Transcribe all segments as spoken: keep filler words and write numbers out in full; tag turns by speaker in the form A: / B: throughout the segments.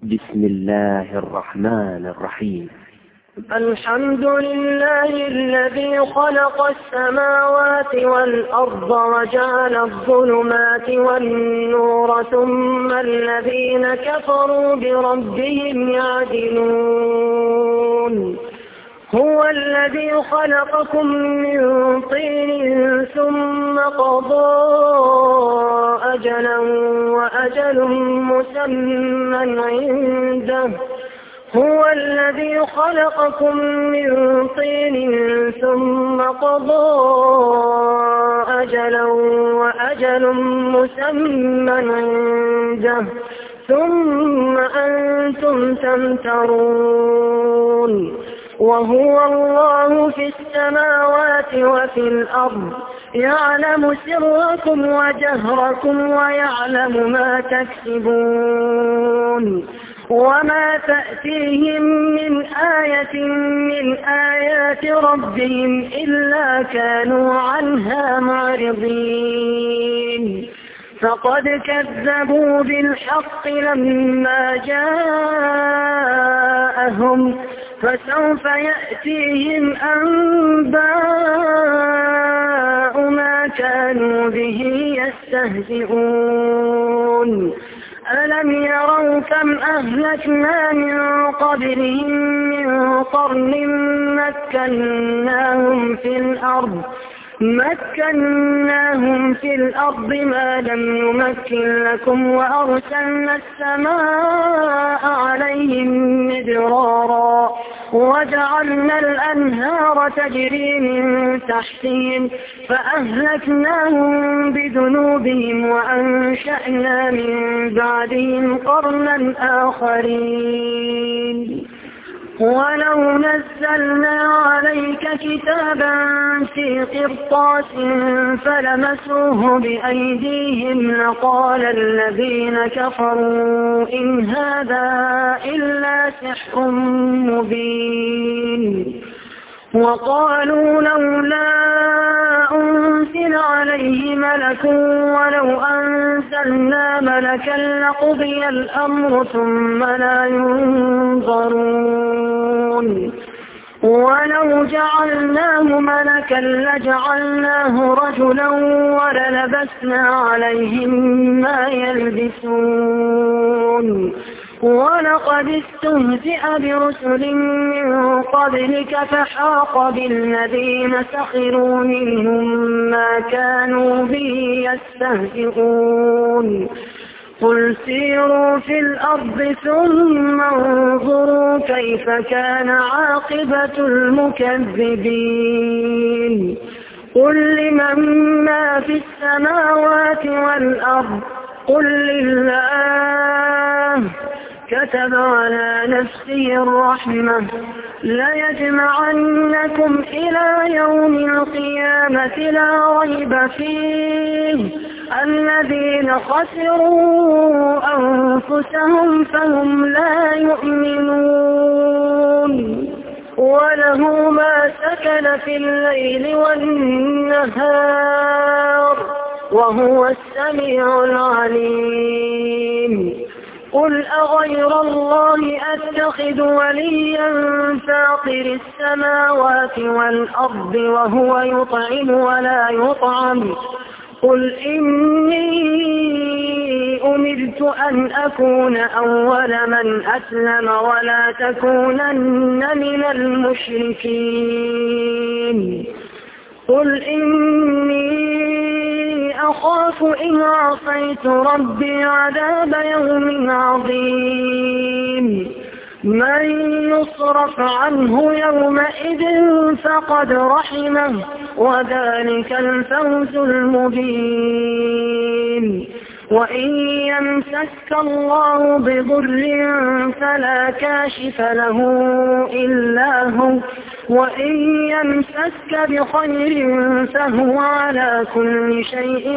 A: بسم الله الرحمن الرحيم.
B: الحمد لله الذي خلق السماوات والأرض وجعل الظلمات والنور ثم الذين كفروا بربهم يعدلون. هو الذي خلقكم من طين ثم قضى أجلا وأجل مسمى عنده هو الذي خلقكم من طين ثم قضى أجلا وأجل مسمى عنده ثم أنتم تمترون. وهو الله في السماوات وفي الأرض يعلم سركم وجهركم ويعلم ما تكسبون. وما تأتيهم من آية من آيات ربهم إلا كانوا عنها معرضين. فقد كذبوا بالحق لما جاءهم فسوف يأتيهم أنباء ما كانوا به يستهزئون. ألم يروا كم أهلكنا من قبلهم من قرن مكناهم في الأرض مكناهم في الأرض ما لم نمكن لكم وأرسلنا السماء عليهم مدرارا وجعلنا الأنهار تجري من تحتهم فأهلكناهم بذنوبهم وأنشأنا من بعدهم قرنا آخرين. ولو نزلنا عليك كتابا في قرطاس فلمسوه بأيديهم لقال الذين كفروا إن هذا إلا سحر مبين. وقالوا لولا أنزل عليه ملك ولو أنزلنا ملكا لقضي الأمر ثم لا ينظرون. ولو جعلناه ملكا لجعلناه رجلا وللبسنا عليهم ما يلبسون. ولقد استهزئ برسل من قبلك فحاق بالذين سخروا منهم ما كانوا به يستهزئون. قل سيروا في الأرض ثم انظروا كيف كان عاقبة المكذبين. قل لمن ما في السماوات والأرض قل لله كتب على نفسه الرحمة ليجمعنكم إلى يوم القيامة لا ريب فيه الذين خسروا أنفسهم فهم لا يؤمنون. وله ما سكن في الليل والنهار وهو السميع العليم. قل أغير الله أتخذ وليا فاطر السماوات والأرض وهو يطعم ولا يطعم قل إني أمرت أن أكون أول من أسلم ولا تكونن من المشركين. قل إني أخاف إن عصيت ربي عذاب يوم عظيم. من يصرف عنه يومئذ فقد رحمه وذلك الفوز المبين. وإن يمسك الله بضر فلا كاشف له إلا هو وإن يمسك بخير فهو على كل شيء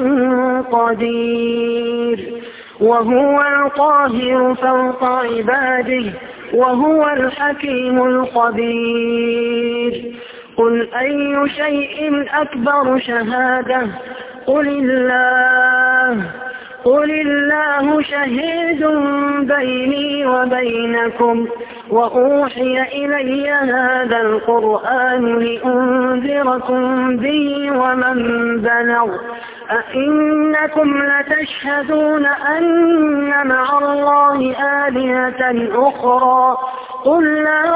B: قدير. وهو القاهر فوق عباده وهو الحكيم الخبير. قل أي شيء أكبر شهادة قل الله قل الله شهيد بيني وبينكم وأوحي إلي هذا القرآن لأنذركم به ومن بلغ أئنكم لتشهدون أن مع الله آلهة أخرى قل لا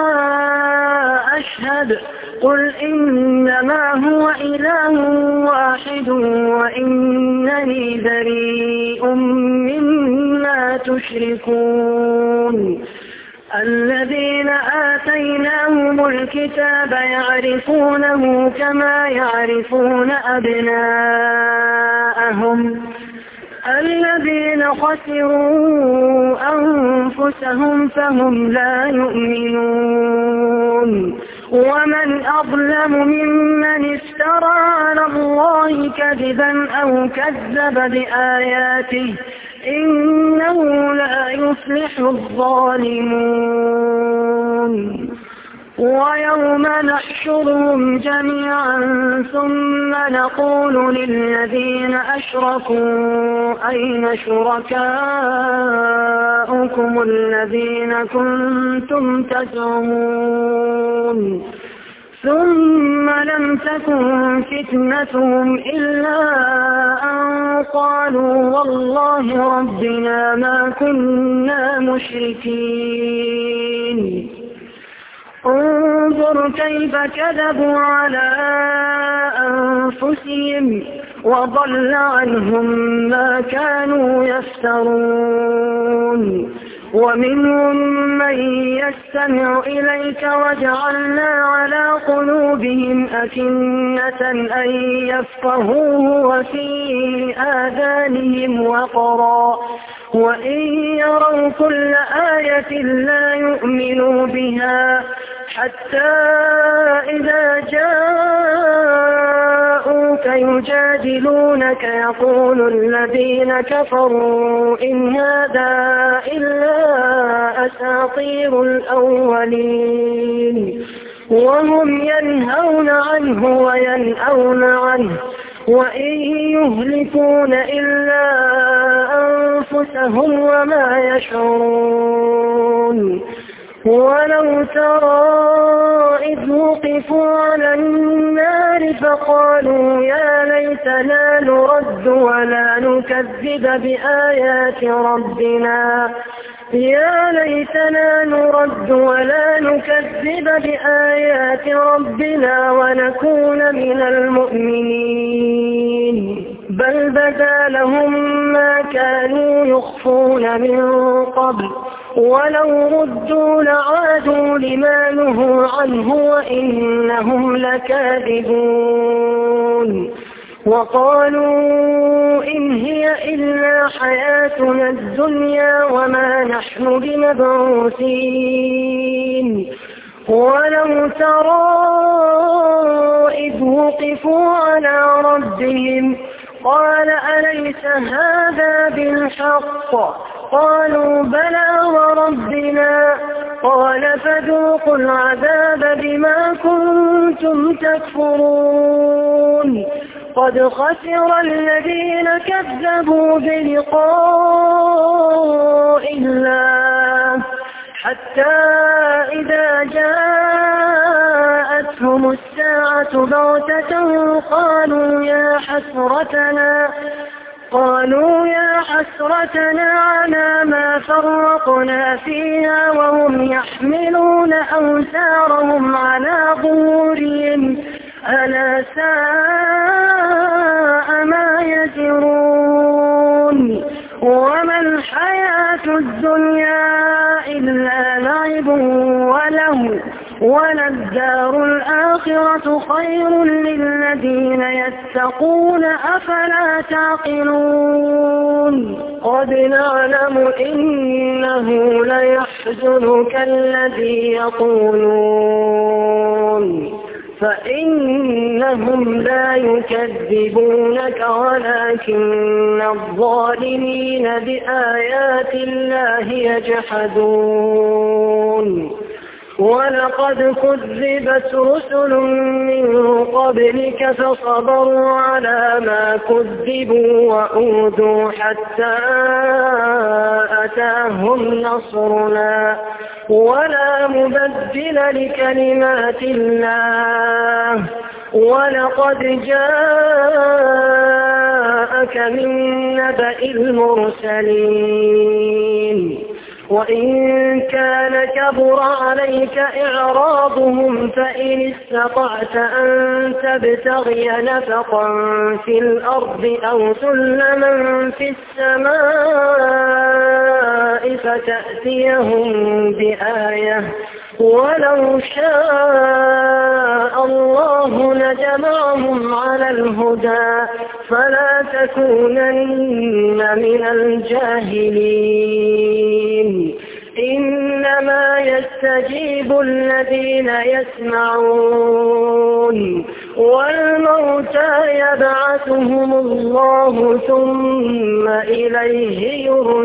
B: أشهد قل إنما هو إله واحد وإنني بريء مما تشركون الذين آتيناهم الكتاب يعرفونه كما يعرفون أبناءهم الذين خسروا أنفسهم فهم لا يؤمنون ومن أظلم ممن افترى على الله كذبا أو كذب بآياته إنه لا يفلح الظالمون ويوم نحشرهم جميعا ثم نقول للذين أشركوا أين شركاؤكم الذين كنتم تزعمون ثم لم تكن فتنتهم إلا أن قالوا والله ربنا ما كنا مشركين انظر كيف كذبوا على أنفسهم وضل عنهم ما كانوا يفترون ومنهم من يستمع إليك وجعلنا على قلوبهم أكنة أن يفقهوه وفي آذانهم وقرا وإن يروا كل آية لا يؤمنوا بها حتى إذا جاءوك يجادلونك يقول الذين كفروا إن هذا إلا أساطير الأولين وهم ينهون عنه وينأون عنه وإن يهلكون إلا أنفسهم وما يشعرون ولو ترى إذ وقفوا على النار فقالوا يا ليتنا نرد ولا نكذب بآيات ربنا يا ليتنا نرد ولا نكذب بآيات ربنا ونكون من المؤمنين بل بدا لهم ما كانوا يخفون من قبل ولو ردوا لعادوا لما نهوا عنه وإنهم لكاذبون وقالوا إن هي إلا حياتنا الدنيا وما نحن بمبعوثين ولو ترى إذ وقفوا على ربهم قال أليس هذا بالحق قالوا بلى وربنا قال فذوقوا العذاب بما كنتم تكفرون قد خسر الذين كذبوا بلقاء الله حتى إذا جاءتهم الساعة بغتة قالوا يا حسرتنا قالوا يا حسرتنا على ما فرقنا فيها وهم يحملون أوزارهم على ظهورهم ألا ساء ما يزرون وما الحياة الدنيا إلا لعب وله وللدار الآخرة خير للذين يتقون أفلا تعقلون قد نعلم إنه ليحزنك الذي يقولون فإنهم لا يكذبونك ولكن الظالمين بآيات الله يجحدون ولقد كذبت رسل من قبلك فصبروا على ما كذبوا وأوذوا حتى أتاهم نصرنا ولا مبدل لكلمات الله ولقد جاءك من نبأ المرسلين وإن كان كبر عليك إعراضهم فإن استطعت أن تبتغي نفقا في الأرض أو سلما في السماء فتأتيهم بآية ولو شاء الله لجمعهم على الهدى فلا تكونن من الجاهلين إنما يستجيب الذين يسمعون والموتى يبعثهم الله ثم إليه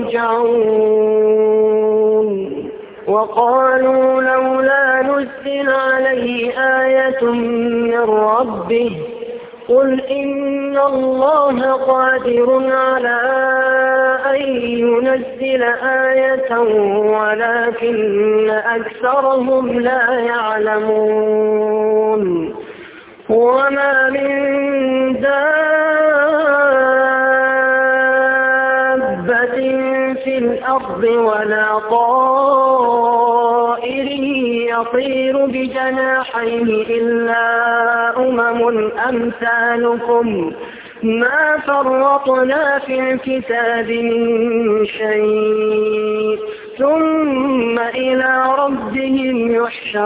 B: يرجعون وقالوا لولا نزل عليه آية من ربه قل إن الله قادر على أن ينزل آية ولكن أكثرهم لا يعلمون وما من دابة في الأرض ولا طائر يطير بجناحيه إلا أمم أمثالكم ما فرطنا في الكتاب من شيء ثم إلى ربهم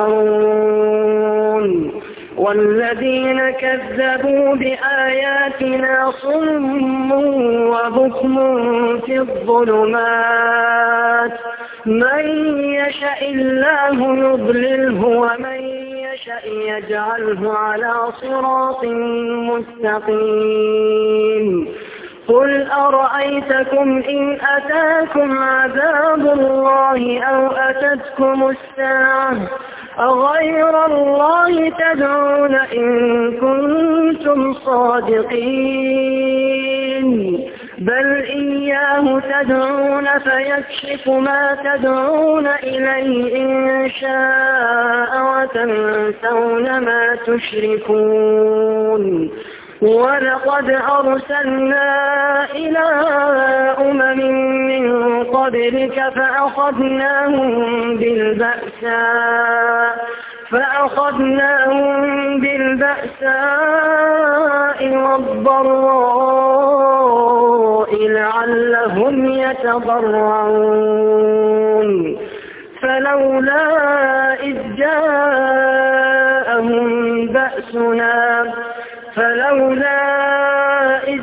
B: يحشرون والذين كذبوا بآياتنا صم وبكم في الظلمات من يشاء الله يضلله ومن يشاء يجعله على صراط مستقيم قل أرأيتكم إن أتاكم عذاب الله أو أتتكم الساعة أغير الله تدعون إن كنتم صادقين بل إياه تدعون فيكشف ما تدعون إليه إن شاء وتنسون ما تشركون ولقد أرسلنا إلى أمم من قبلك فأخذناهم بالبأساء فأخذناهم بالبأساء والضراء لعلهم يتضرعون فلولا إذ جاءهم بأسنا فلولا إذ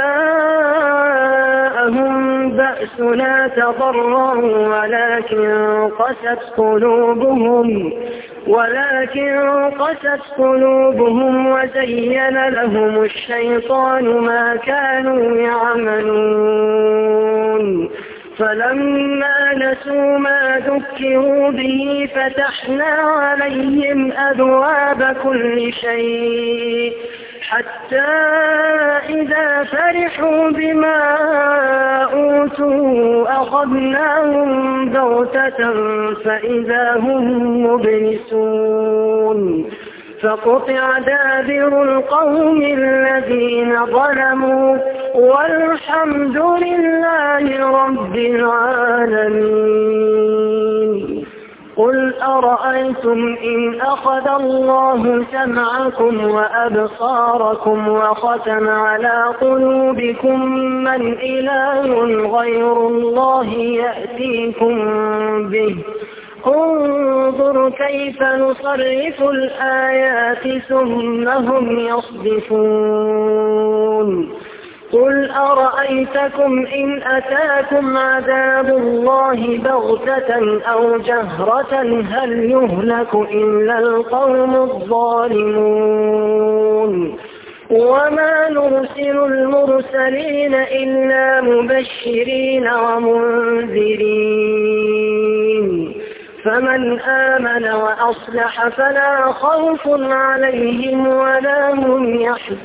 B: جاءهم بأسنا تضرعوا ولكن قست قلوبهم ولكن قست قلوبهم وزين لهم الشيطان ما كانوا يعملون فلما نسوا ما ذكروا به فتحنا عليهم أبواب كل شيء حتى إذا فرحوا بما أوتوا أخذناهم بغتة فإذا هم مبلسون فقطع دابر القوم الذين ظلموا والحمد لله رب العالمين قل أرأيتم إن أخذ الله سمعكم وأبصاركم وختم على قلوبكم من إله غير الله يأتيكم به انظر كيف نصرف الآيات ثم هم يصدفون قل أرأيتكم إن أتاكم عذاب الله بغتة أو جهرة هل يهلك إلا القوم الظالمون وما نرسل المرسلين إلا مبشرين ومنذرين فمن آمن وأصلح فلا خوف عليهم ولا هم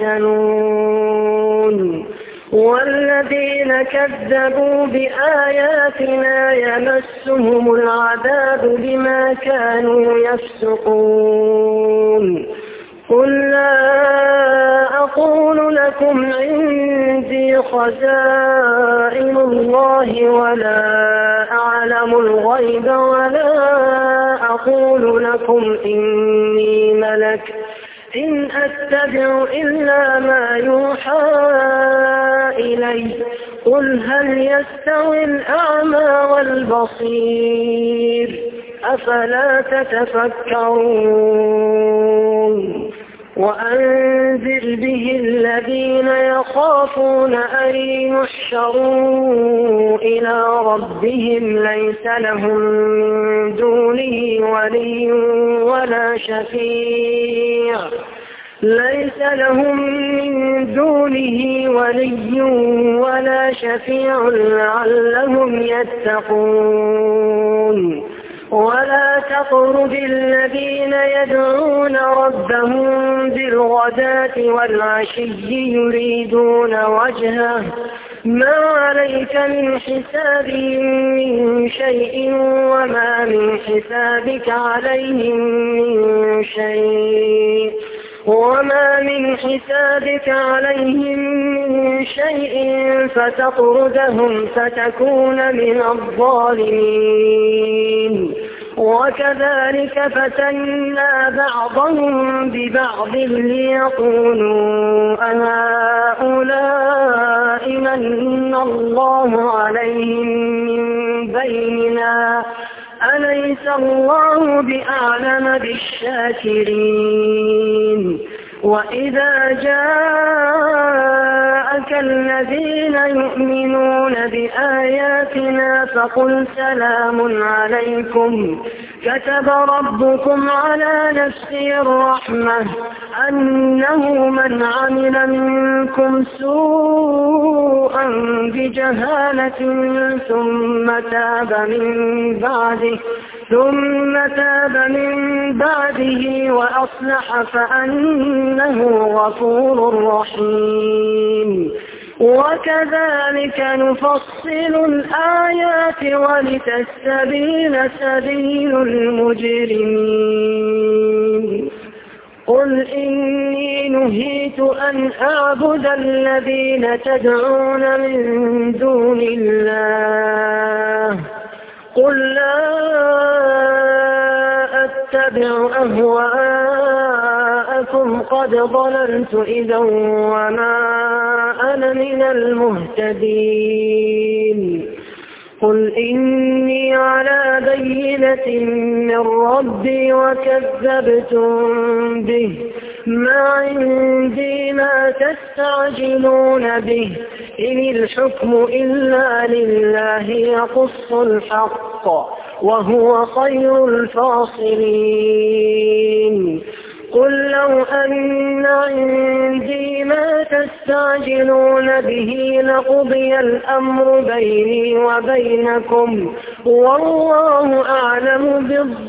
B: يحزنون والذين كذبوا بآياتنا يمسهم العذاب بما كانوا يفسقون قل لا أقول لكم عندي خزائن الله ولا أعلم الغيب ولا أقول لكم إني ملك إن أتبع إلا ما يوحى إلي قل هل يستوي الأعمى والبصير أفلا تتفكرون وأنذر به الذين يخافون أن يحشروا إلى ربهم ليس لهم من دونه ولي ولا شفيع ليس لهم من دونه ولي ولا شفيع لعلهم يتقون ولا تطرد الذين يدعون ربهم بالغداة والعشي يريدون وجهه ما عليك من حسابهم من شيء وما من حسابك عليهم من شيء وما من حسابك عليهم من شيء فتطردهم فتكون من الظالمين وكذلك فتنا بعضهم ببعض ليقولوا أهؤلاء من الله عليهم من بيننا أليس الله بأعلم بالشاكرين وإذا جاءك الذين يؤمنون بآياتنا فقل سلام عليكم كتب ربكم على نفسه الرحمة أنه من عمل منكم سوءا بجهالة ثم تاب من بعده ثم تاب من بعده وأصلح فأنه غفور رحيم وكذلك نفصل الآيات ولتستبين سبيل المجرمين قل إني نهيت أن أعبد الذين تدعون من دون الله قل لا أتبع أهواءكم قد ضللت إذا وما أنا من المهتدين قل إني على بينة من ربي وكذبتم به ما عندي ما تستعجلون به إن الحكم إلا لله يقص الحق وهو خير الفاصلين قل لو أن عندي ما تستعجلون به لقضي الأمر بيني وبينكم والله أعلم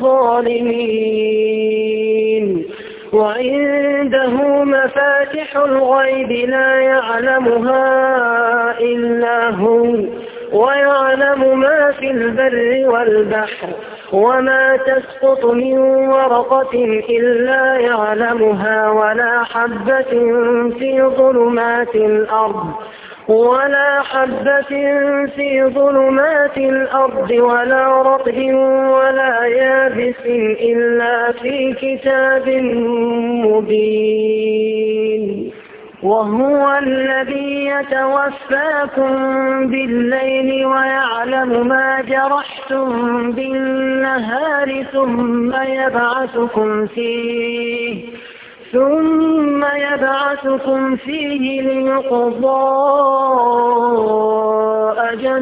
B: بالظالمين وعنده مفاتح الغيب لا يعلمها إلا هو ويعلم ما في البر والبحر وما تسقط من ورقة إلا يعلمها ولا حبة في ظلمات الأرض ولا حبة في ظلمات الأرض ولا رطب ولا يابس إلا في كتاب مبين وهو الذي يتوفاكم بالليل ويعلم ما جرحتم بالنهار ثم يبعثكم فيه ثم يبعثكم فيه ليقضى أجل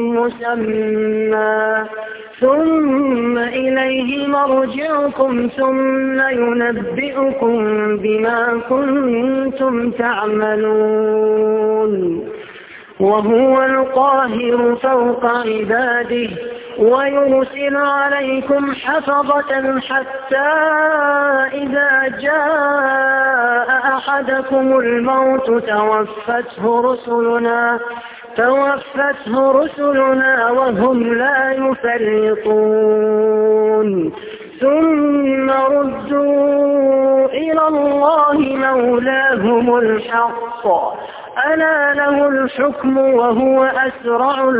B: مسمى ثم إليه مرجعكم ثم ينبئكم بما كنتم تعملون وهو القاهر فوق عباده ويرسل عليكم حفظة حتى إذا جاء أحدكم الموت توفته رسلنا توفته رسلنا وهم لا يفرطون ثم ردوا إلى الله مولاهم الحق ألا له الحكم وهو أسرع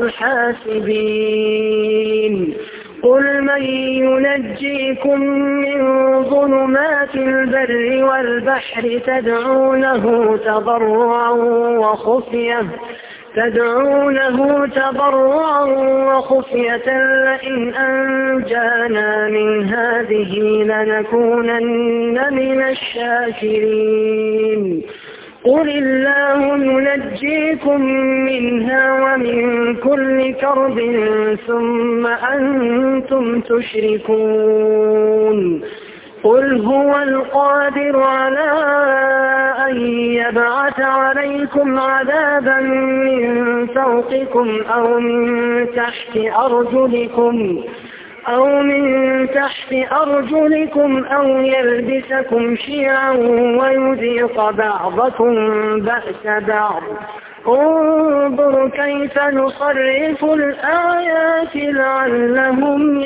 B: الحاسبين قل من ينجيكم من ظلمات البر والبحر تدعونه تضرعا وخفية تدعونه تضرعا وخفية لئن أنجانا من هذه لنكونن من الشاكرين قل الله ينجيكم منها ومن كل كرب ثم أنتم تشركون قل هو القادر على أن يبعث عليكم عذابا من فوقكم أو من تحت أرجلكم أو من تحت أرجلكم أو يلبسكم شيعا ويذيق بعضكم بأس بعض انظر كيف نصرف الآيات لعلهم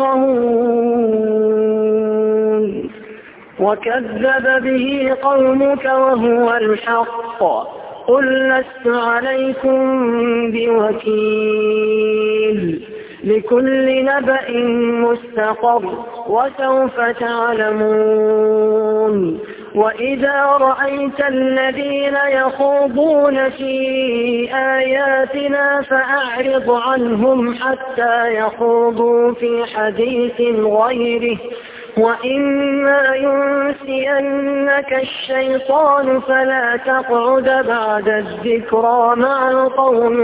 B: يفقهون وكذب به قومك وهو الحق قل لست عليكم بوكيل لكل نبأ مستقر وسوف تعلمون وإذا رأيت الذين يخوضون في آياتنا فأعرض عنهم حتى يخوضوا في حديث غيره وإما ينسينك الشيطان فلا تقعد بعد الذكرى مع القوم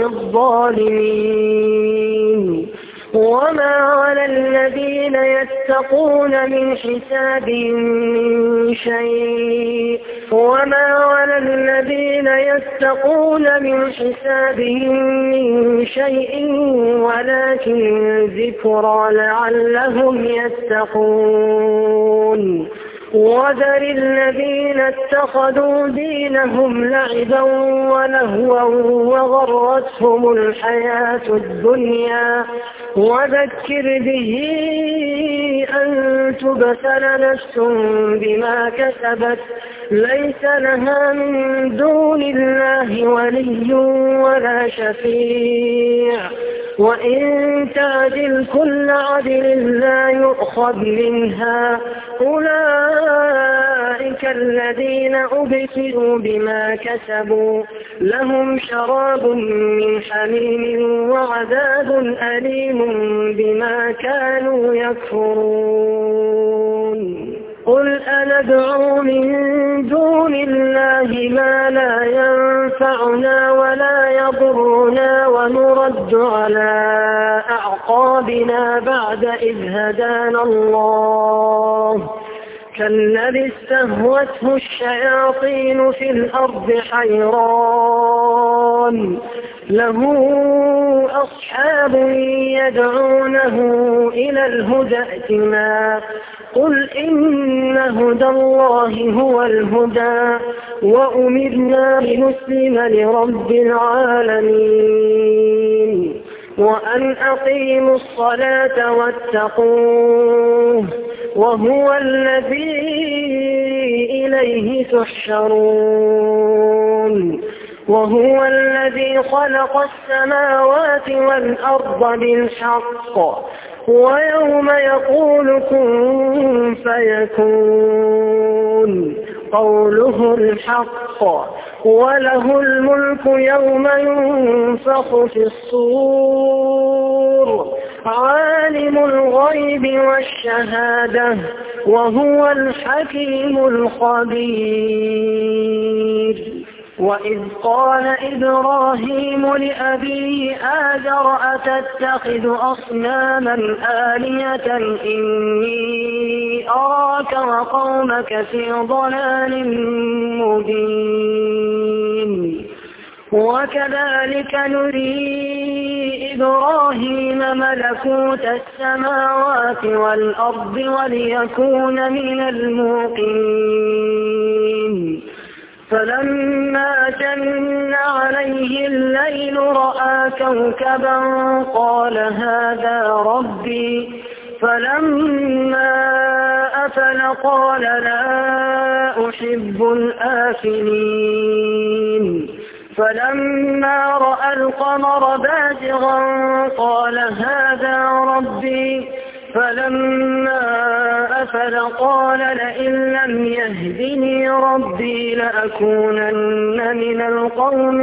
B: الظالمين وما على الذين يتقون من حسابهم من شيء وما على الذين يتقون من حسابهم من شيء ولكن ذكرى لعلهم يتقون وذر الذين اتخذوا دينهم لعبا ولهوا وغرتهم الحياة الدنيا وذكر به أن تبتل نفس بما كسبت ليس لها من دون الله ولي ولا شفيع وإن تعدل كل عدل لا يؤخذ منها أولئك الذين أبسلوا بما كسبوا لهم شراب من حميم وعذاب أليم بما كانوا يكفرون قل أندعو من دون الله ما لا ينفعنا ولا يضرنا ونرد على أعقابنا بعد إذ هدانا الله كالذي استهوته الشياطين في الأرض حيران له أصحاب يدعونه إلى الهدى ائتنا قل إن هدى الله هو الهدى وأمرنا لنسلم لرب العالمين وأن أقيموا الصلاة واتقوه وهو الذي إليه تحشرون وهو الذي خلق السماوات والأرض بالحق ويوم يقول كن فيكون قوله الحق وله الملك يوم ينفخ في الصور عالم الغيب والشهادة وهو الحكيم الخبير وإذ قال إبراهيم لأبيه آزر أتتخذ أصناما آلهة إني أراك وقومك في ضلال مبين وكذلك نري إبراهيم ملكوت السماوات والأرض وليكون من الموقنين فلما جن عليه الليل رأى كوكبا قال هذا ربي فلما أفل قال لا أحب الآفلين فلما رأى القمر بازغا قال هذا ربي فلما أفل قال لئن لم يهدني ربي لأكونن من القوم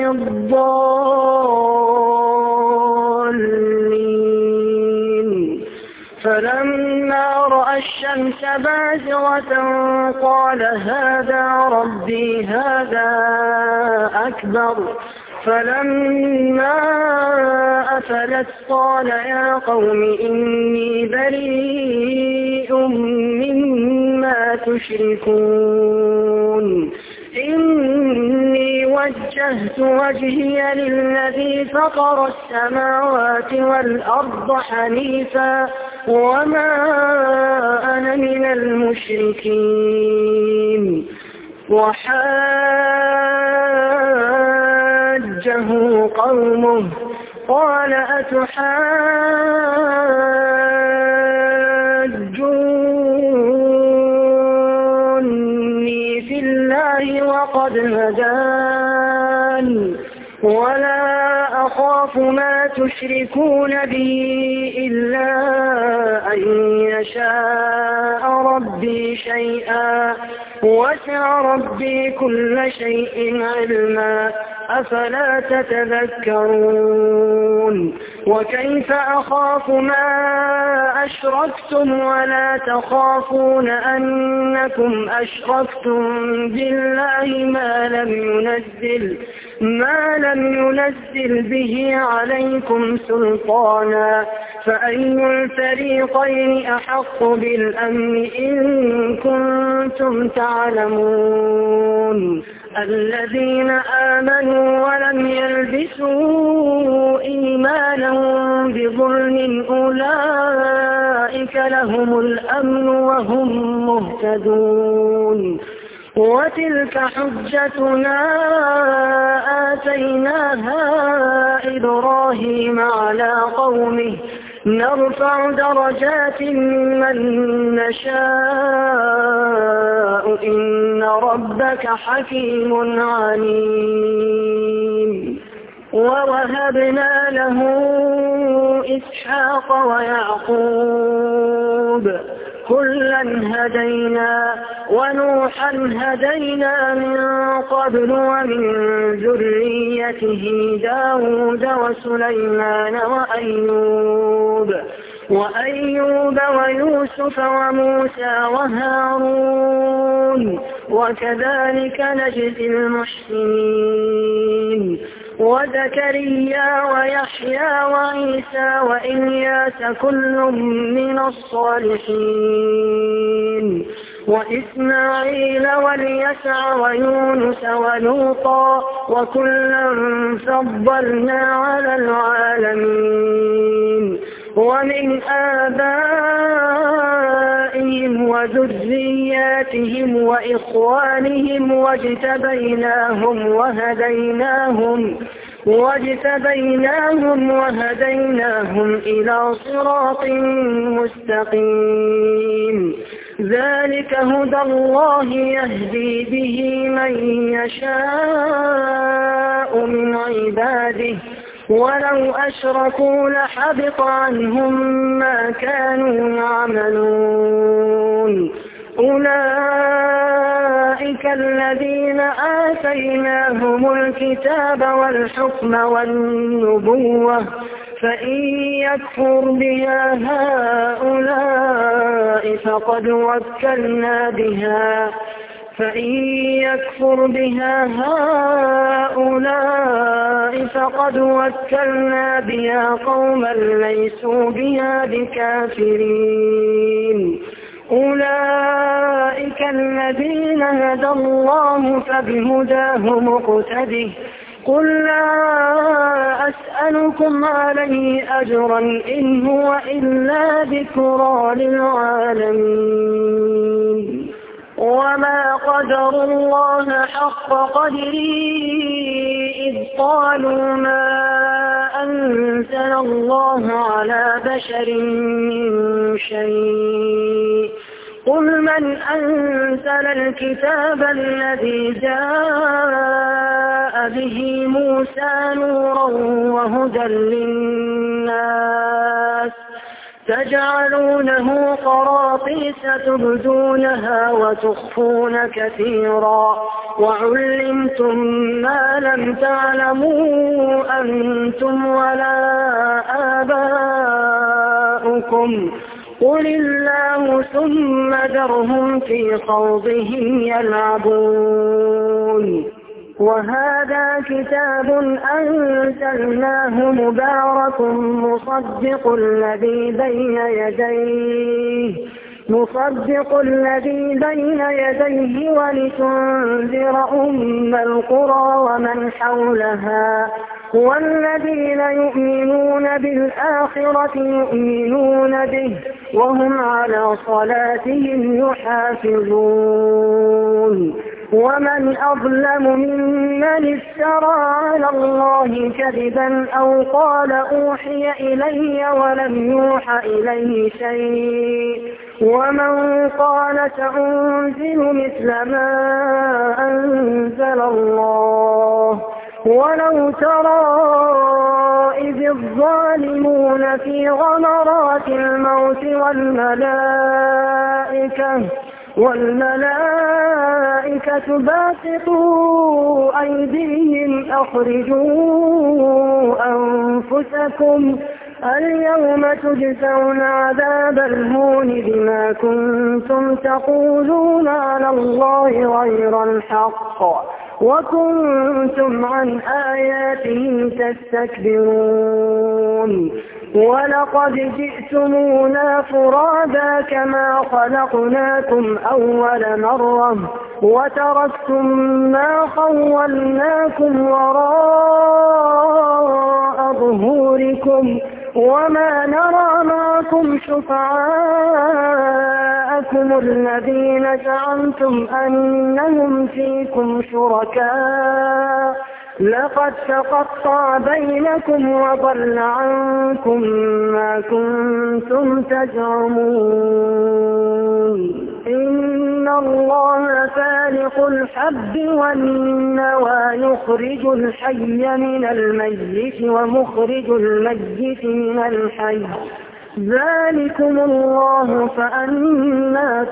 B: الضالين فلما رأى الشمس بازغة قال هذا ربي هذا أكبر فلما أفلت قال يا قوم إني بريء مما تشركون إني وجهت وجهي للذي فطر السماوات والأرض حنيفا وما أنا من المشركين وحاجه قومه قال أتحاجوني في الله وقد هدان ولا أخاف ما تشركون به إلا أن يشاء ربي شيئا وسع ربي كل شيء علما أفلا تتذكرون وكيف أخاف ما أشركتم ولا تخافون أنكم أشركتم بالله ما لم ينزل ما لم ينزل به عليكم سلطانا فأي الفريقين أحق بالأمن إن كنتم تعلمون الذين آمنوا ولم يلبسوا إيمانهم بظلم أولئك لهم الأمن وهم مهتدون وتلك حجتنا آتيناها إبراهيم على قومه نرفع درجات من نشاء إن ربك حكيم عليم ووهبنا له إسحاق ويعقوب كلا هدينا ونوحا هدينا من قبل ومن ذريته داود وسليمان وأيوب وأيوب ويوسف وموسى وهارون وكذلك نجزي المحسنين وزكريا ويحيى وعيسى وإلياس كل من الصالحين وإسماعيل واليسع ويونس ولوطا وكلا فضلنا على العالمين ومن آبائهم وذرياتهم وإخوانهم واجتبيناهم وهديناهم واجتبيناهم وهديناهم إلى صراط مستقيم ذلك هدى الله يهدي به من يشاء من عباده ولو أشركوا لحبط عنهم ما كانوا يعملون أولئك الذين آتيناهم الكتاب والحكم والنبوة فإن يكفر بها هؤلاء فقد وكلنا بها فإن يكفر بها هؤلاء فقد وكلنا بها قوما ليسوا بها بكافرين أولئك الذين هدى الله فبهداه مقتده قل لا أسألكم عليه أجرا إن هو إلا ذكرى للعالمين وما قدروا الله حق قدره إذ قالوا ما أنزل الله على بشر من شيء قل من أنزل الكتاب الذي جاء به موسى نورا وهدى للناس تجعلونه قراطيس تبدونها وتخفون كثيرا وعلمتم ما لم تعلموا أنتم ولا آباؤكم قل الله ثم ذرهم في خوضهم يلعبون وهذا كتاب أنزلناه مبارك مصدق الذي بين يديه مصدق الذي بين يديه ولتنذر أم القرى ومن حولها والذين يؤمنون بالآخرة يؤمنون به وهم على صلاتهم يحافظون ومن أظلم ممن افترى على الله كذبا أو قال أوحي إلي ولم يوحى إليه شيء ومن قال سأنزل مثل ما أنزل الله ولو ترى إذ الظالمون في غمرات الموت والملائكة والملائكة باسطوا أيديهم أخرجوا أنفسكم اليوم تجزون عذاب الهون بما كنتم تقولون على الله غير الحق وكنتم عن آياته تستكبرون ولقد جئتمونا فرادا كما خلقناكم أول مرة وتركتم ما خولناكم وراء ظهوركم وما نرى معكم شفعاءكم الذين زعمتم أنهم فيكم شركاء لقد تقطع بينكم وضل عنكم ما كنتم تزعمون إن الله فالق الحب والنوى يخرج الحي من الميت ومخرج الميت من الحي ذلكم الله فأنى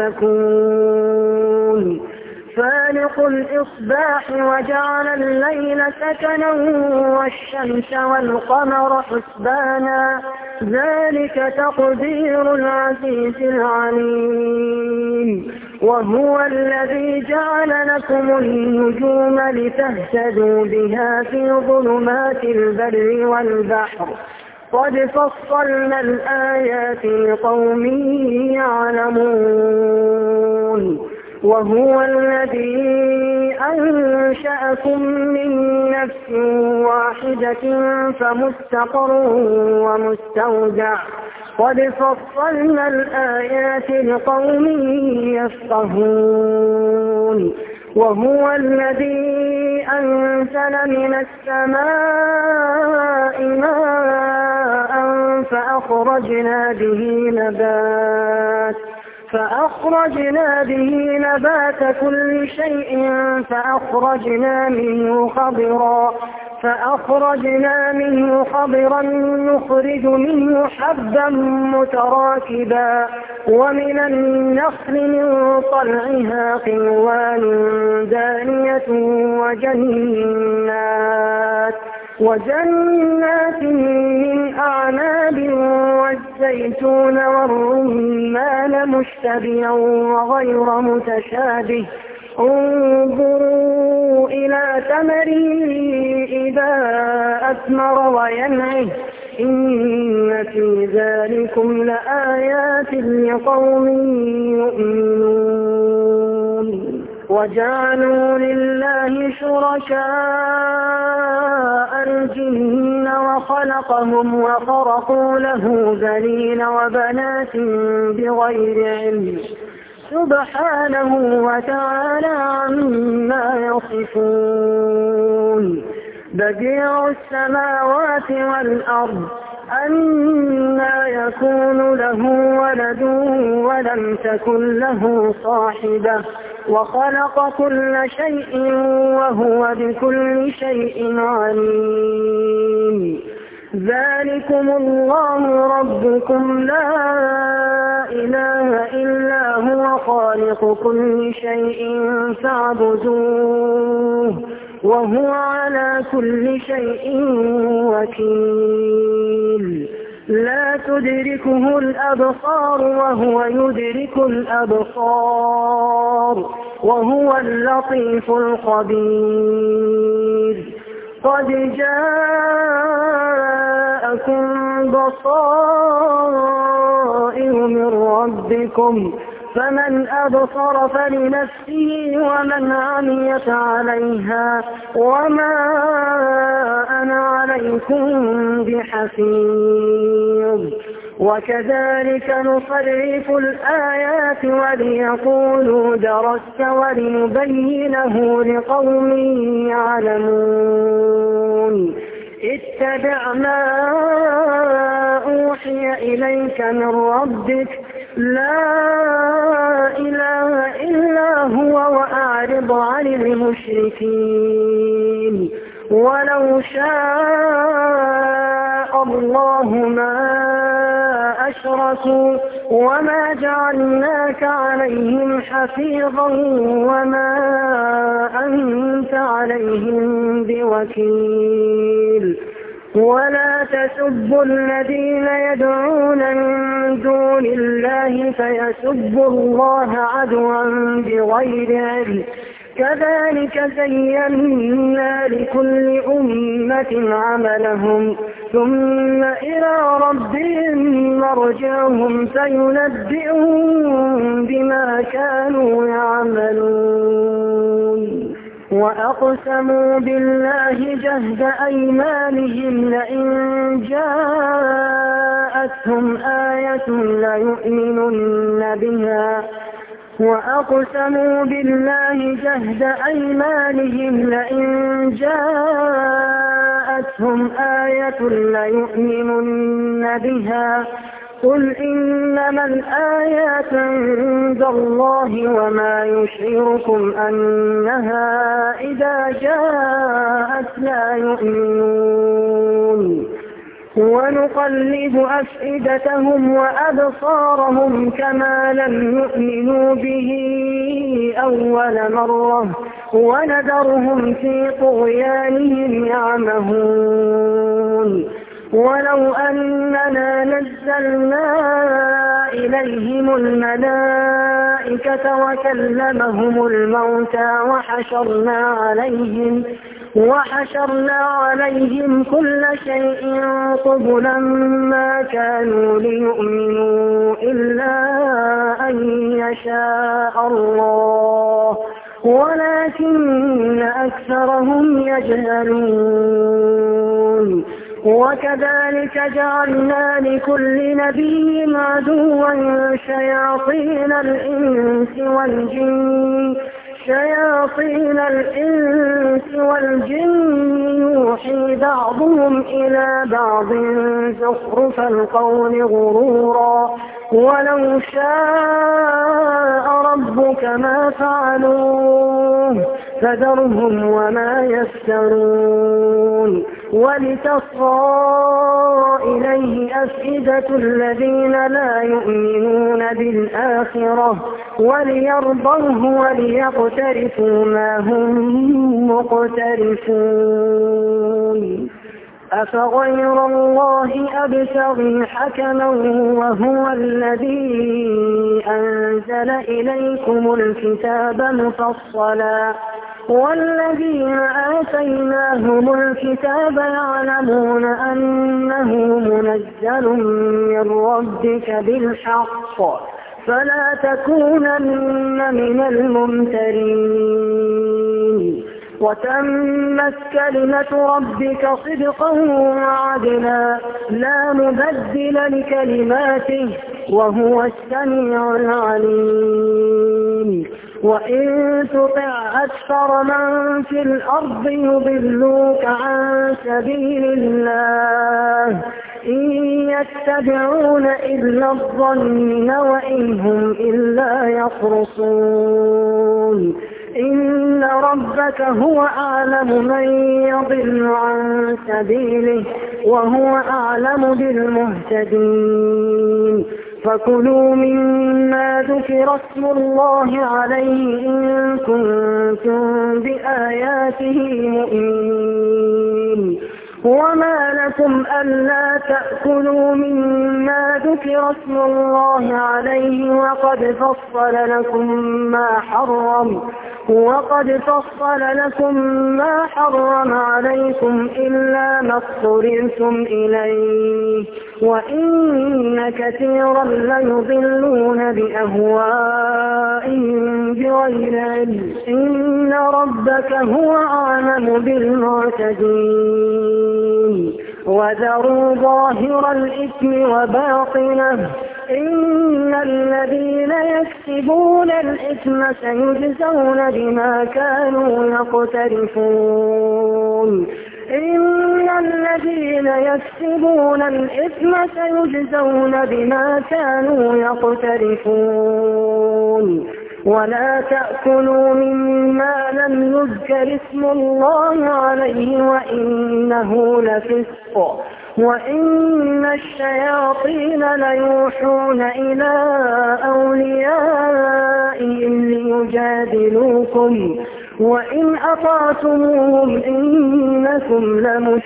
B: تؤفكون فالق الإصباح وجعل الليل سكنا والشمس والقمر حسبانا ذلك تقدير العزيز العليم وهو الذي جعل لكم النجوم لتهتدوا بها في ظلمات البر والبحر قد فصلنا الآيات لقوم يعلمون وهو الذي أنشأكم من نفس واحدة فمستقر ومستودع قد فصلنا الآيات لقوم يفقهون وهو الذي أنزل من السماء ماء فأخرجنا به نبات فأخرجنا به نبات كل شيء فأخرجنا منه خضرا فأخرجنا منه خضرا نخرج منه حبا متراكبا ومن النخل من طلعها قنوان دانية وجنات وجنات من أعناب والزيتون والرمان مشتبها وغير متشابه انظروا إلى ثمره إذا أثمر وينعه إن في ذلكم لآيات لقوم يؤمنون وجعلوا لله شركاء الجن وخلقهم وخرقوا له بنين وبنات بغير علم سبحانه وتعالى عما يصفون. بديع السماوات والأرض أنى يكون له ولد ولم تكن له صاحبة وخلق كل شيء وهو بكل شيء عليم. ذلكم الله ربكم لا إله إلا هو خالق كل شيء فاعبدوه وهو على كل شيء وكيل. لا تدركه الأبصار وهو يدرك الأبصار وهو اللطيف الخبير. قد جاءكم بصائر من ربكم فمن أبصر فلنفسه ومن عمي عليها وما أنا عليكم بحفيظ. وكذلك نصرف الآيات وليقولوا درست ولنبينه لقوم يعلمون. اتبع ما أوحي إليك من ربك لا إله إلا هو وأعرض عن المشركين. ولو شاء الله ما أشركوا وما جعلناك عليهم حفيظا وما أنت عليهم بوكيل. ولا تسبوا الذين يدعون من دون الله فيسبوا الله عدوا بغير علم كذلك زينا لكل أمة عملهم ثم إلى ربهم مرجعهم فينبئهم بما كانوا يعملون. وأقسموا بالله جهد أيمانهم لئن جاءتهم آية ليؤمنن بها وأقسموا بالله جهد أيمانهم لئن جاءتهم آية ليؤمنن بها قل إنما الآيات عند الله وما يشعركم أنها إذا جاءت لا يؤمنون. ونقلب أفئدتهم وأبصارهم كما لم يؤمنوا به أول مرة ونذرهم في طغيانهم يعمهون. ولو أننا نزلنا إليهم الملائكة وكلمهم الموتى وحشرنا عليهم وحشرنا عليهم كل شيء قبلا ما كانوا ليؤمنوا إلا أن يشاء الله ولكن أكثرهم يجهلون. وكذلك جعلنا لكل نبي عدوا شياطين الإنس والجن شياطين الإنس والجن يوحي بعضهم إلى بعض زخرف القول غرورا ولو شاء ربك ما فعلوه فذرهم وما يفترون. ولتصغى إليه أفئدة الذين لا يؤمنون بالآخرة وليرضوه وليقترفوا ما هم مقترفون. أفغير الله أبتغي حكما وهو الذي أنزل إليكم الكتاب مفصلا والذين آتيناهم الكتاب يعلمون أنه منزل من ربك بالحق فلا تكونن من الممترين. وتمت كلمة ربك صدقا وعدلا لا مبدل لكلماته وهو السميع العليم. وإن تطع أكثر من في الأرض يضلوك عن سبيل الله إن يتبعون إلا الظن وإن هم إلا يخرصون. إن ربك هو أعلم من يضل عن سبيله وهو أعلم بالمهتدين. فكلوا مما ذكر اسم الله عليه إن كنتم بآياته مؤمنين. وما لكم ألا تأكلوا مما ذكر اسم الله عليه وقد فصل لكم ما حرم وقد فصل لكم ما حرم عليكم إلا ما اضطررتم إليه وإن كثيرا ليضلون بأهوائهم بغير علم. إن ربك هو أعلم بالمعتدين. وذروا ظاهر الإثم وباطنه إن الذين يكسبون الإثم سيجزون بما كانوا يقترفون. إن الذين يكسبون الإثم سيجزون بما كانوا يقترفون. ولا تأكلوا مما لم يذكر اسم الله عليه وإنه لفسق وإن الشياطين ليوحون إلى أوليائهم ليجادلوكم وإن أطعتموهم إنكم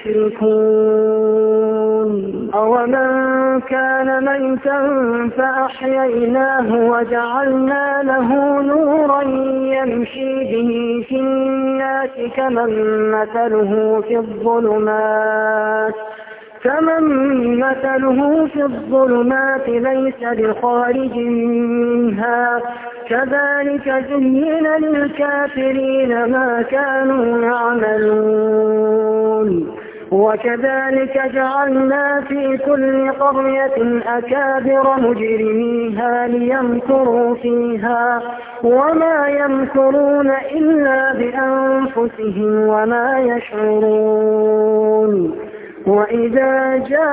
B: لمشركون. أومن كان ميتا فأحييناه وجعلنا له نورا يمشي به في الناس كمن مثله في الظلمات كمن مثله في الظلمات ليس بخارج منها كذلك زين للكافرين ما كانوا يعملون. وكذلك جعلنا في كل قرية أكابر مجرميها ليمكروا فيها وما يمكرون إلا بأنفسهم وما يشعرون. وإذا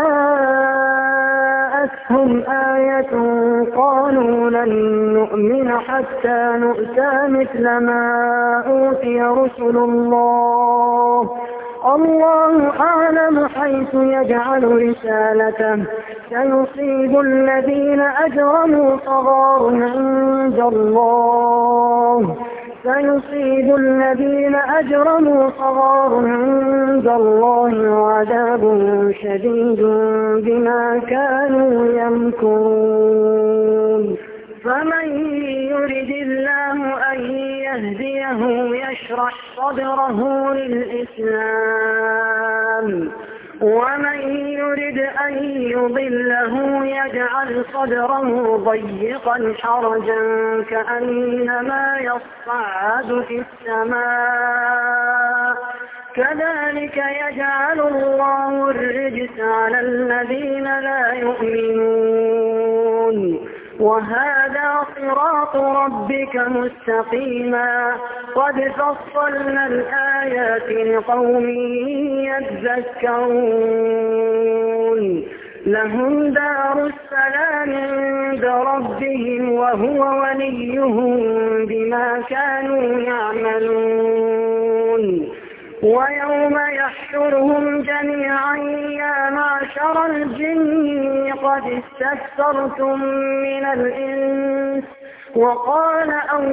B: جاءتهم آية قالوا لن نؤمن حتى نؤتى مثل ما أوتي رسل الله الله أعلم حيث يجعل رسالته سيصيب الذين أجرموا صغار عند الله سيصيب الذين أجرموا صغار عند الله وعذاب شديد بما كانوا يمكرون. فمن يرد الله أن يهديه يشرح صدره للإسلام ومن يرد أن يضله يجعل صدره ضيقا حرجا كأنما يصعد في السماء كذلك يجعل الله الرجس على الذين لا يؤمنون. وهذا صراط ربك مستقيما قد فصلنا الآيات لقوم يذكرون. لهم دار السلام عند ربهم وهو وليهم بما كانوا يعملون. ويوم يحشرهم جميعا يا معشر الجن قد استكثرتم من الإنس وقال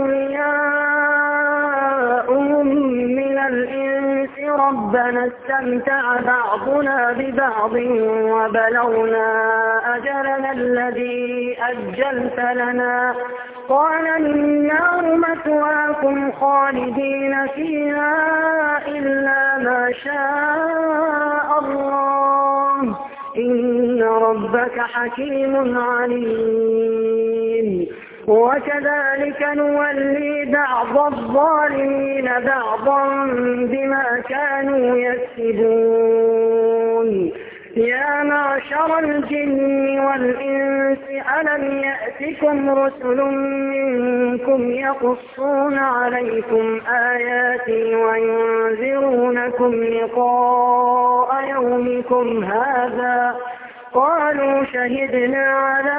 B: أولياؤهم من الإنس ربنا استمتع بعضنا ببعض وبلغنا أجلنا الذي أجلت لنا قال النار مثواكم خالدين فيها إلا ما شاء الله إن ربك حكيم عليم. وكذلك نولي بعض الظالمين بعضا بما كانوا يكسبون. يا معشر الجن والإنس ألم يأتكم رسل منكم يقصون عليكم آياتي وينذرونكم لقاء يومكم هذا؟ قالوا شهدنا على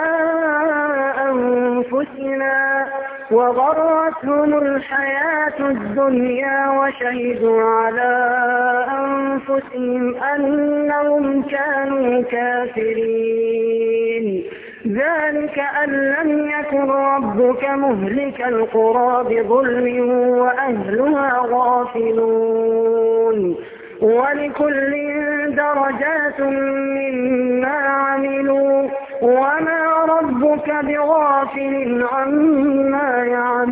B: أنفسنا وغرتهم الحياة الدنيا وشهدوا على أنفسهم أنهم كانوا كافرين. ذلك أن لم يكن ربك مهلك القرى بظلم وأهلها غافلون. ولكل درجات مما عملوا وما ربك بغافل عما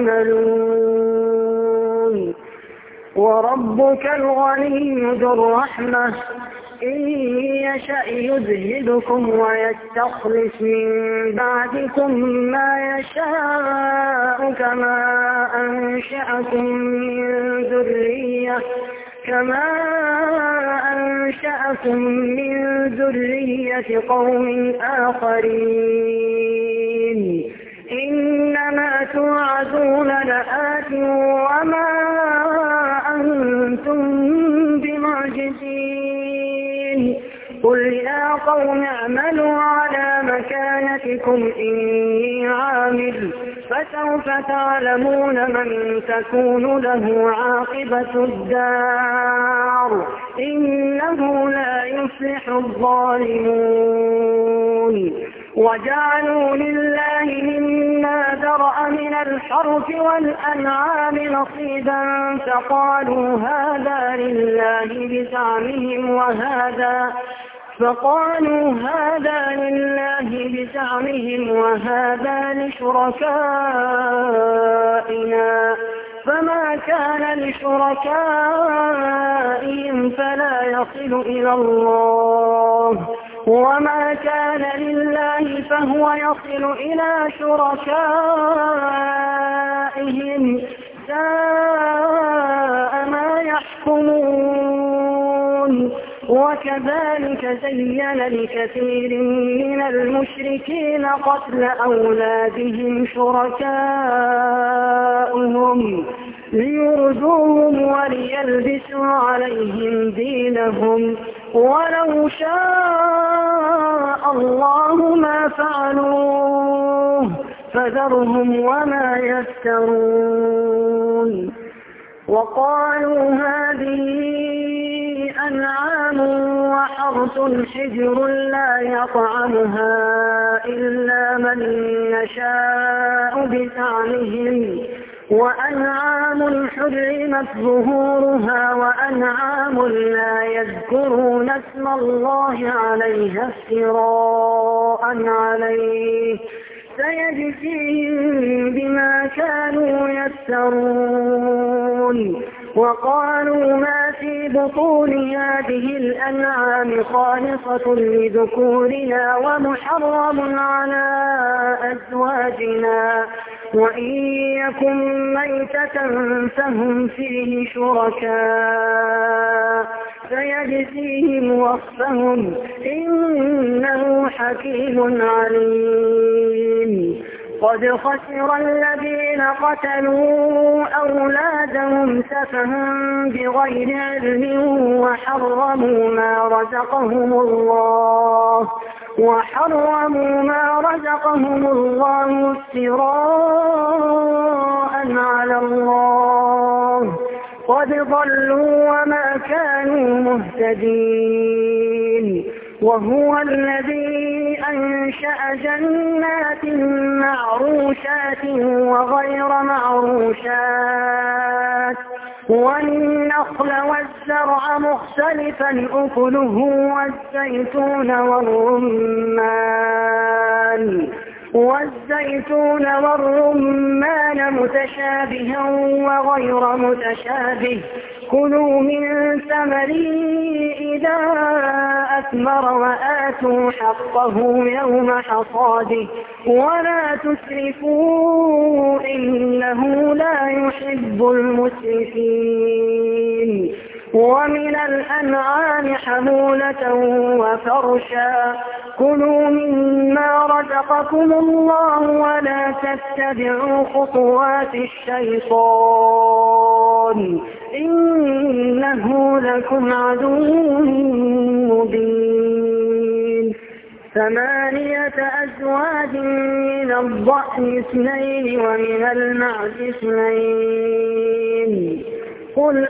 B: يعملون. وربك الغني ذو الرحمة إن يشأ يذهبكم ويستخلص من بعدكم ما يشاء كما أنشأكم من ذرية كما أنشأكم من ذرية قوم آخرين. إنما توعدون لآت وما أنتم بمعجزين. قل يا قوم اعملوا على مكانتكم إني عامل فسوف تعلمون من تكون له عاقبة الدار إنه لا يفلح الظالمون. وجعلوا لله مما ذرأ من الحرث والأنعام نصيبا فقالوا هذا لله بزعمهم وهذا فقالوا هذا لله بزعمهم وهذا لشركائنا فما كان لشركائهم فلا يصل إلى الله وما كان لله فهو يصل إلى شركائهم ساء ما يحكمون. وكذلك زين لكثير من المشركين قتل أولادهم شركاؤهم ليردوهم وليلبسوا عليهم دينهم ولو شاء الله ما فعلوه فذرهم وما يفترون. وقالوا هذه أنعام وحرث حجر لا يطعمها إلا من يشاء بزعمهم وأنعام حرمت ظهورها وأنعام لا يذكرون اسم الله عليها افتراء عليه سيجزيهم بما كانوا يفترون. وقالوا ما في بطون هذه الأنعام خالصة لذكورنا ومحرم على أزواجنا وإن يكن ميتة فهم فيه شركاء سيجزيهم وصفهم إنه حكيم عليم. قد خسر الذين قتلوا أولادهم سفها بغير علم وحرموا ما رزقهم الله وحرموا ما رزقهم الله افتراء على الله قد ضلوا وما كانوا مهتدين. وهو الذي أنشأ جنات معروشات وغير معروشات والنخل والزرع مختلفا أكله والزيتون والرمان والزيتون والرمان متشابها وغير متشابه كلوا من ثمره إذا أثمر وآتوا حقه يوم حصاده ولا تسرفوا إنه لا يحب المسرفين ومن الأنعام حمولة وفرشا كلوا مما رزقكم الله ولا تتبعوا خطوات الشيطان إنه لكم عدو مبين ثمانية أزواج من الضأن اثنين ومن المعز اثنين قل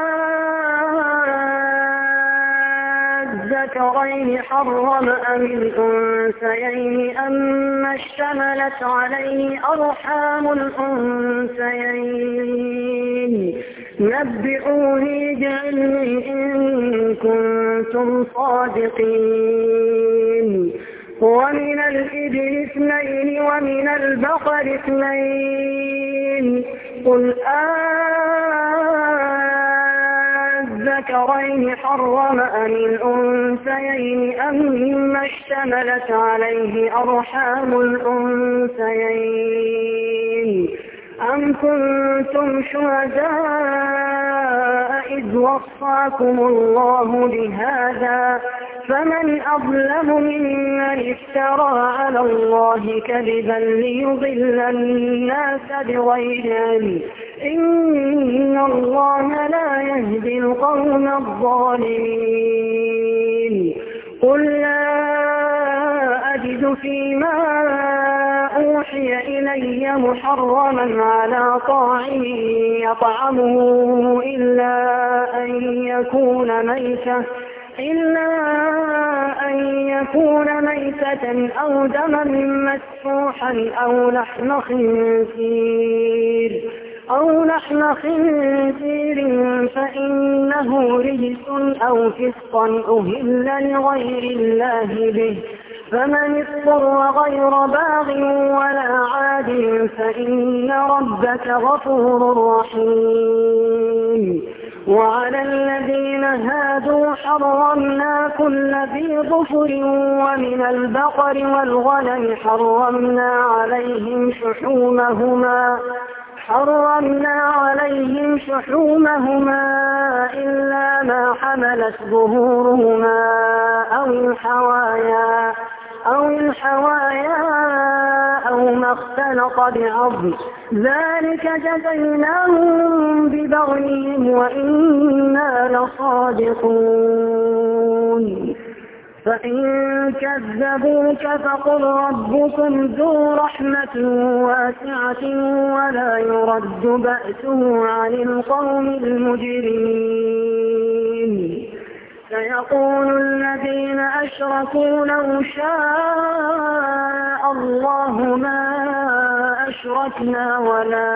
B: الذكرين حرم أم الأنثيين أما اشتملت عليه أرحام الأنثيين نبئوني بعلم إن كنتم صادقين ومن الإبل اثنين ومن البقر اثنين قل الذكرين حرم أم الأنثيين أما اشتملت عليه أرحام الأنثيين أم كنتم شهداء إذ وصاكم الله بهذا فمن أظلم ممن افترى على الله كذبا ليضل الناس بغير علم إن الله لا يهدي القوم الظالمين قل لا أجد فيما أوحي إلي محرما على طاعم يطعمه إلا أن يكون ميتة إلا أن يكون ميتة أو دما مسفوحا أو لحم خنزير أو لحم خنزير فإنه رجس أو فسقا أهل لغير الله به فمن اضطر غير باغ ولا عاد فإن ربك غفور رحيم وعلى الذين هادوا حرمنا كل ذي ظفر ومن البقر والغنم حرمنا عليهم شحومهما حرمنا عليهم شحومهما إلا ما حملت ظهورهما أو الحوايا أو الحوايا أو ما اختلط بعظم ذلك جزيناهم ببغيهم وإنا لصادقون فإن كذبوك فقل ربكم ذو رحمة واسعة ولا يرد بأسه عن القوم المجرمين سيقول الذين أشركوا لو شاء الله ما أشركنا ولا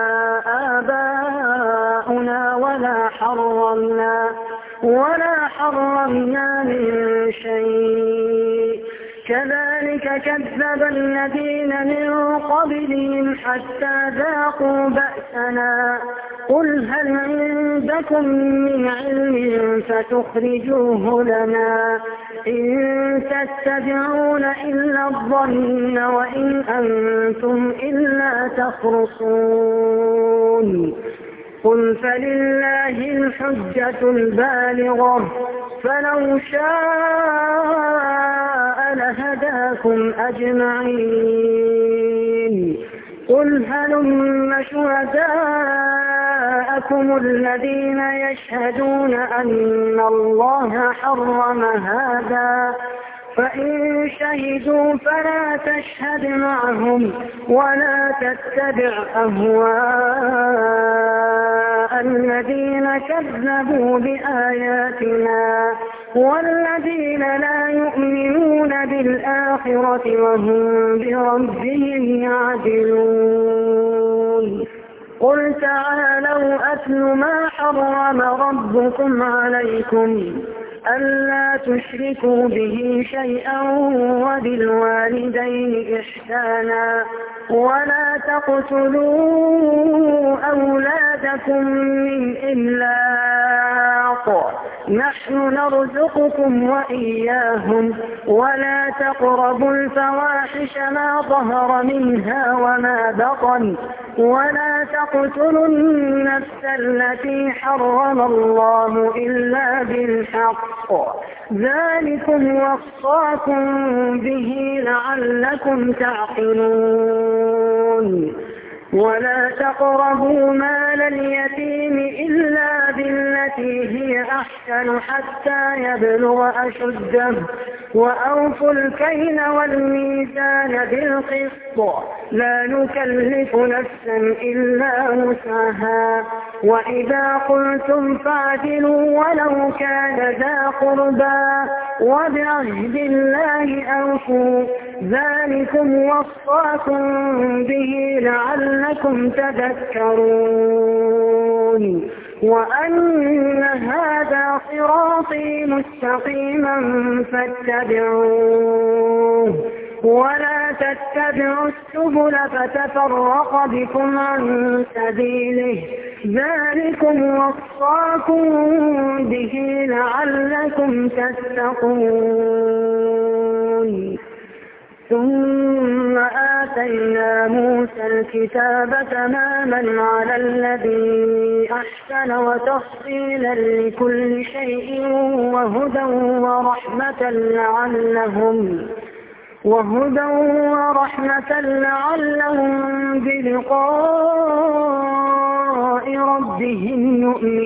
B: آباؤنا ولا حرمنا ولا حرمنا من شيء كذلك كذب الذين من قبلهم حتى ذاقوا بأسنا قل هل عندكم من علم فتخرجوه لنا إن تتبعون إلا الظن وإن أنتم إلا تخرصون قل فلله الحجة البالغة فلو شاء لهداكم أجمعين قل هلم شهداءكم الذين يشهدون أن الله حرم هذا فإن شهدوا فلا تشهد معهم ولا تتبع أهواء الذين كذبوا بآياتنا والذين لا يؤمنون بالآخرة وهم بربهم يعدلون قل تعالوا أتل ما حرم ربكم عليكم ألا تشركوا به شيئا وبالوالدين إحسانا ولا تقتلوا أولادكم من إملاق نحن نرزقكم وإياهم ولا تقربوا الفواحش ما ظهر منها وما بطن ولا تقتلوا النفس التي حرم الله إلا بالحق ذلكم وصاكم به لعلكم تعقلون ولا تقربوا مال اليتيم إلا بالتي هي أحسن حتى يبلغ أشده وأوفوا الكيل والميزان بالقسط لا نكلف نفسا إلا وسعها وإذا قلتم فاعدلوا ولو كان ذا قربى وبعهد الله أوفوا ذلكم وصاكم به لعلكم تذكرون وأن هذا صراطي مستقيما فاتبعوه ولا تتبعوا السبل فتفرق بكم عن سبيله ذلكم وصاكم به لعلكم تتقون ثم آتينا موسى الكتاب تماما على الذي أحسن وتفصيلا لكل شيء وهدى ورحمة لعلهم وهدى ورحمة لعلهم بلقاء ربهم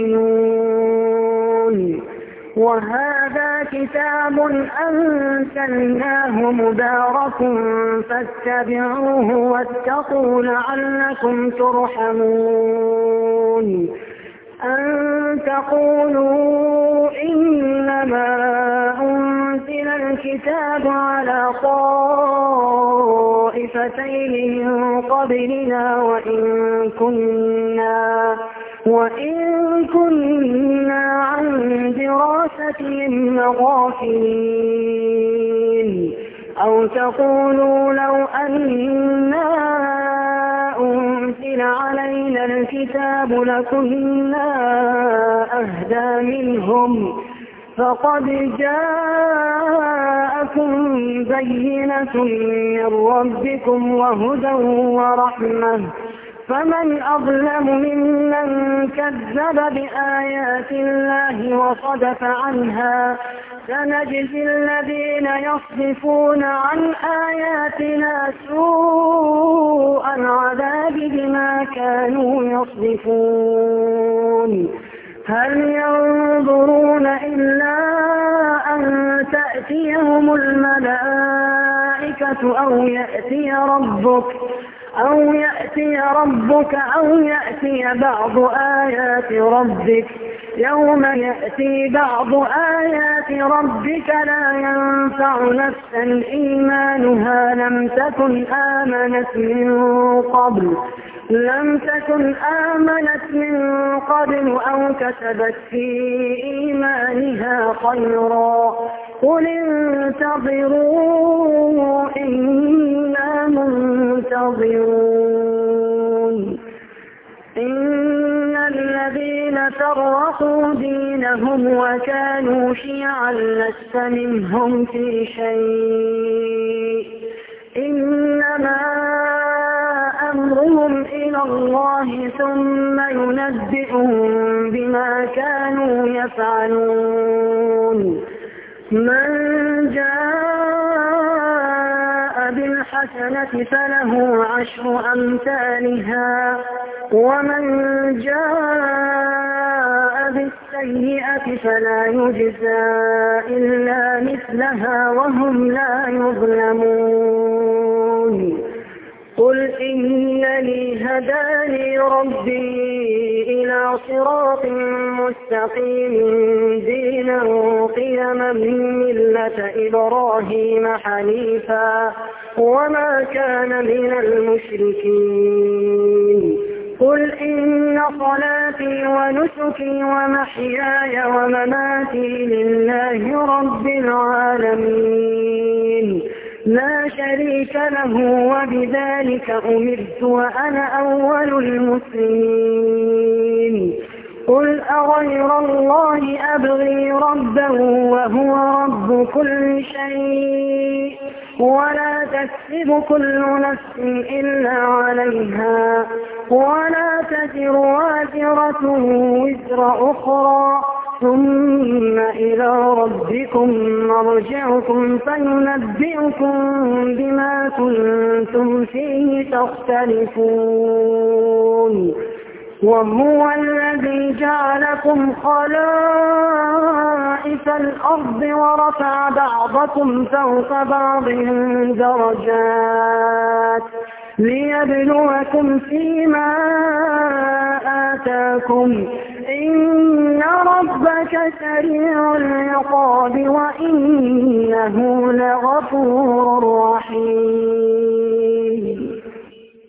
B: يؤمنون وهذا كتاب أنزلناه مبارك فاتبعوه واتقوا لعلكم ترحمون أن تقولوا إنما أنزل الكتاب على طائفتين من قبلنا وإن كنا وإن كنا عن دراستهم لغافلين أو تقولوا لو أنا أنزل علينا الكتاب لكنا أهدى منهم فقد جاءكم بينة من ربكم وهدى ورحمة فمن أظلم ممن كذب بآيات الله وصدف عنها سنجزي الذين يصدفون عن آياتنا سوء العذاب بما كانوا يصدفون هل ينظرون إلا أن تأتيهم الملائكة أو يأتي ربك أو يأتي ربك أو يأتي بعض آيات ربك يوم يأتي بعض آيات ربك لا ينفع نفسا إيمانها لم تكن آمنت من قبل لم تكن آمنت من قبل أو كسبت في إيمانها خيرا قل انتظروا إنا منتظرون إن الذين فرقوا دينهم وكانوا شيعا لست منهم في شيء إنما أمرهم إلى الله ثم ينبئهم بما كانوا يفعلون من جاء بالحسنة فله عشر أمثالها ومن جاء بالسيئة فلا يجزى إلا مثلها وهم لا يظلمون قل إنني هداني ربي إلى صراط مستقيم دينا قيما ملة إبراهيم حنيفا وما كان من المشركين قل إن صلاتي صلاتي ونسكي ومحياي ومماتي لله رب العالمين لا شريك له وبذلك أمرت وأنا أول المسلمين قل أغير الله أبغي ربا وهو رب كل شيء ولا تكسب كل نفس إلا عليها ولا تزر وازرة وزر أخرى ثم إلى ربكم مرجعكم فينبئكم بما كنتم فيه تختلفون وهو الذي جعلكم خلائف الأرض ورفع بعضكم فوق بعض درجات ليبلوكم فيما آتاكم إن ربك سريع العقاب وإنه لغفور